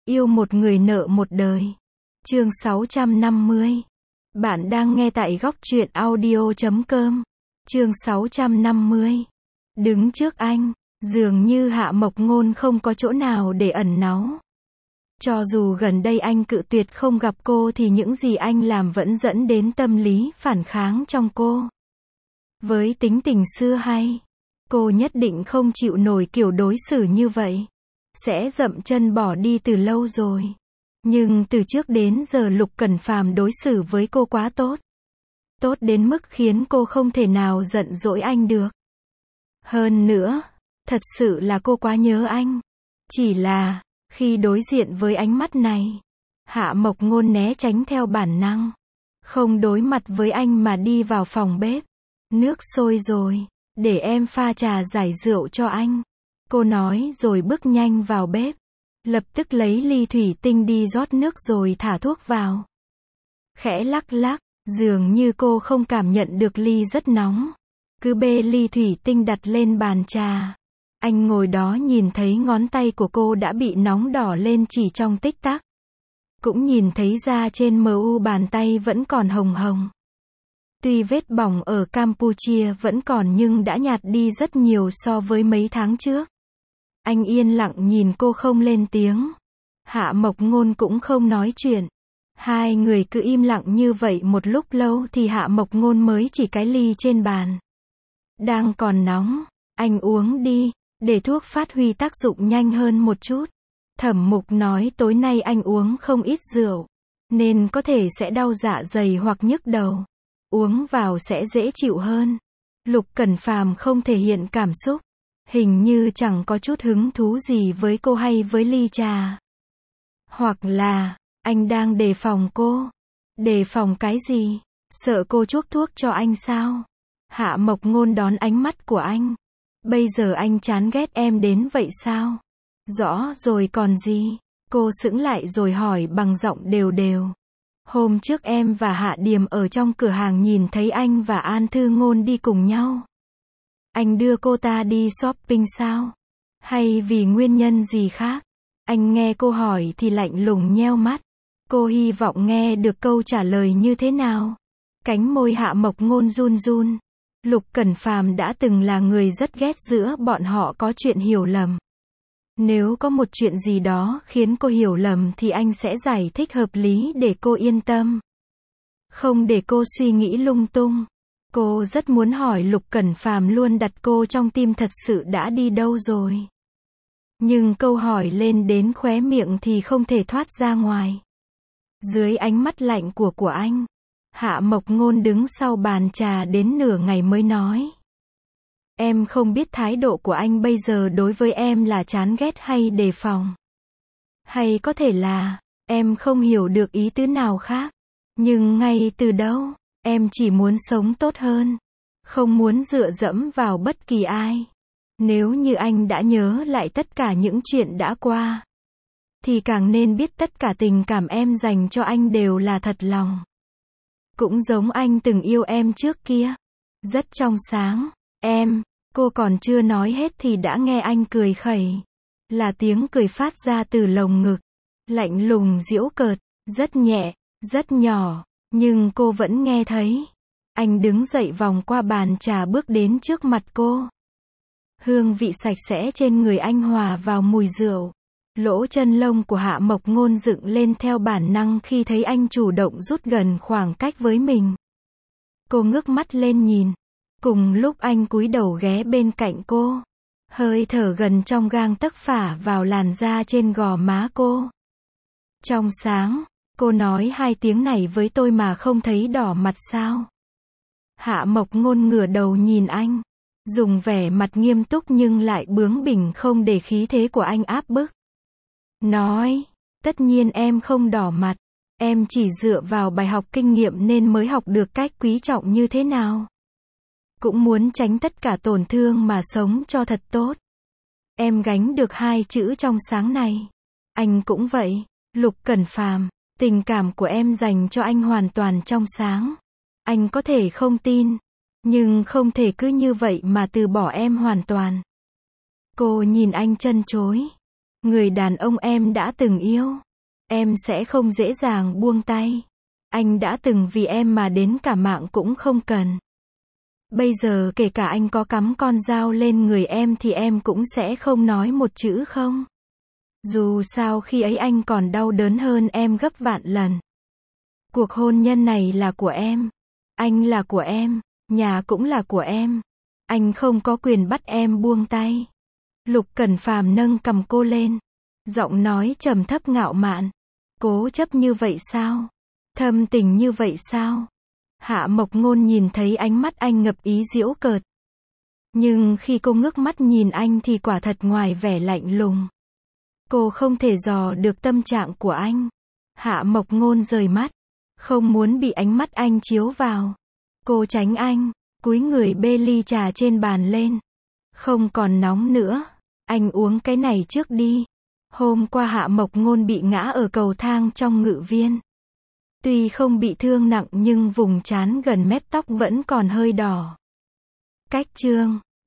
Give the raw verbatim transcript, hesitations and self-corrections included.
Yêu một người nợ một đời. Chương sáu trăm năm mươi. Bạn đang nghe tại góc truyện audio chấm com. Chương sáu trăm năm mươi. Đứng trước anh, dường như Hạ Mộc Ngôn không có chỗ nào để ẩn náu. Cho dù gần đây anh cự tuyệt không gặp cô thì những gì anh làm vẫn dẫn đến tâm lý phản kháng trong cô. Với tính tình xưa hay, cô nhất định không chịu nổi kiểu đối xử như vậy. Sẽ dậm chân bỏ đi từ lâu rồi. Nhưng từ trước đến giờ Lục Cẩn Phàm đối xử với cô quá tốt. Tốt đến mức khiến cô không thể nào giận dỗi anh được. Hơn nữa, thật sự là cô quá nhớ anh. Chỉ là, khi đối diện với ánh mắt này, Hạ Mộc Ngôn né tránh theo bản năng. Không đối mặt với anh mà đi vào phòng bếp. Nước sôi rồi, để em pha trà giải rượu cho anh. Cô nói rồi bước nhanh vào bếp. Lập tức lấy ly thủy tinh đi rót nước rồi thả thuốc vào. Khẽ lắc lắc, dường như cô không cảm nhận được ly rất nóng. Cứ bê ly thủy tinh đặt lên bàn trà. Anh ngồi đó nhìn thấy ngón tay của cô đã bị nóng đỏ lên chỉ trong tích tắc. Cũng nhìn thấy da trên mờ u bàn tay vẫn còn hồng hồng. Tuy vết bỏng ở Campuchia vẫn còn nhưng đã nhạt đi rất nhiều so với mấy tháng trước. Anh yên lặng nhìn cô không lên tiếng. Hạ Mộc Ngôn cũng không nói chuyện. Hai người cứ im lặng như vậy một lúc lâu thì Hạ Mộc Ngôn mới chỉ cái ly trên bàn. Đang còn nóng, anh uống đi, để thuốc phát huy tác dụng nhanh hơn một chút. Thẩm Mục nói tối nay anh uống không ít rượu, nên có thể sẽ đau dạ dày hoặc nhức đầu. Uống vào sẽ dễ chịu hơn. Lục Cẩn Phàm không thể hiện cảm xúc. Hình như chẳng có chút hứng thú gì với cô hay với ly trà. Hoặc là, anh đang đề phòng cô. Đề phòng cái gì? Sợ cô chuốc thuốc cho anh sao? Hạ Mộc Ngôn đón ánh mắt của anh. Bây giờ anh chán ghét em đến vậy sao? Rõ rồi còn gì? Cô sững lại rồi hỏi bằng giọng đều đều. Hôm trước em và Hạ Điềm ở trong cửa hàng nhìn thấy anh và An Thư Ngôn đi cùng nhau. Anh đưa cô ta đi shopping sao? Hay vì nguyên nhân gì khác? Anh nghe cô hỏi thì lạnh lùng nheo mắt. Cô hy vọng nghe được câu trả lời như thế nào? Cánh môi Hạ Mộc Ngôn run run. Lục Cẩn Phàm đã từng là người rất ghét giữa bọn họ có chuyện hiểu lầm. Nếu có một chuyện gì đó khiến cô hiểu lầm thì anh sẽ giải thích hợp lý để cô yên tâm. Không để cô suy nghĩ lung tung. Cô rất muốn hỏi Lục Cẩn Phàm luôn đặt cô trong tim thật sự đã đi đâu rồi. Nhưng câu hỏi lên đến khóe miệng thì không thể thoát ra ngoài. Dưới ánh mắt lạnh của của anh, Hạ Mộc Ngôn đứng sau bàn trà đến nửa ngày mới nói. Em không biết thái độ của anh bây giờ đối với em là chán ghét hay đề phòng. Hay có thể là, em không hiểu được ý tứ nào khác. Nhưng ngay từ đầu, em chỉ muốn sống tốt hơn. Không muốn dựa dẫm vào bất kỳ ai. Nếu như anh đã nhớ lại tất cả những chuyện đã qua, thì càng nên biết tất cả tình cảm em dành cho anh đều là thật lòng. Cũng giống anh từng yêu em trước kia. Rất trong sáng. Em, cô còn chưa nói hết thì đã nghe anh cười khẩy. Là tiếng cười phát ra từ lồng ngực. Lạnh lùng giễu cợt. Rất nhẹ, rất nhỏ. Nhưng cô vẫn nghe thấy. Anh đứng dậy vòng qua bàn trà bước đến trước mặt cô. Hương vị sạch sẽ trên người anh hòa vào mùi rượu. Lỗ chân lông của Hạ Mộc Ngôn dựng lên theo bản năng khi thấy anh chủ động rút gần khoảng cách với mình. Cô ngước mắt lên nhìn. Cùng lúc anh cúi đầu ghé bên cạnh cô. Hơi thở gần trong gang tấc phả vào làn da trên gò má cô. Trong sáng, cô nói hai tiếng này với tôi mà không thấy đỏ mặt sao? Hạ Mộc Ngôn ngửa đầu nhìn anh. Dùng vẻ mặt nghiêm túc nhưng lại bướng bỉnh không để khí thế của anh áp bức. Nói, tất nhiên em không đỏ mặt. Em chỉ dựa vào bài học kinh nghiệm nên mới học được cách quý trọng như thế nào. Cũng muốn tránh tất cả tổn thương mà sống cho thật tốt. Em gánh được hai chữ trong sáng này. Anh cũng vậy. Lục Cẩn Phàm, tình cảm của em dành cho anh hoàn toàn trong sáng. Anh có thể không tin, nhưng không thể cứ như vậy mà từ bỏ em hoàn toàn. Cô nhìn anh trân trối. Người đàn ông em đã từng yêu. Em sẽ không dễ dàng buông tay. Anh đã từng vì em mà đến cả mạng cũng không cần. Bây giờ kể cả anh có cắm con dao lên người em thì em cũng sẽ không nói một chữ không. Dù sao khi ấy anh còn đau đớn hơn em gấp vạn lần. Cuộc hôn nhân này là của em. Anh là của em. Nhà cũng là của em. Anh không có quyền bắt em buông tay. Lục Cẩn Phàm nâng cằm cô lên. Giọng nói trầm thấp ngạo mạn. Cố chấp như vậy sao? Thâm tình như vậy sao? Hạ Mộc Ngôn nhìn thấy ánh mắt anh ngập ý giễu cợt. Nhưng khi cô ngước mắt nhìn anh thì quả thật ngoài vẻ lạnh lùng. Cô không thể dò được tâm trạng của anh. Hạ Mộc Ngôn rời mắt. Không muốn bị ánh mắt anh chiếu vào. Cô tránh anh. Cúi người bê ly trà trên bàn lên. Không còn nóng nữa. Anh uống cái này trước đi. Hôm qua Hạ Mộc Ngôn bị ngã ở cầu thang trong ngự viên. Tuy không bị thương nặng nhưng vùng trán gần mép tóc vẫn còn hơi đỏ. Cách chương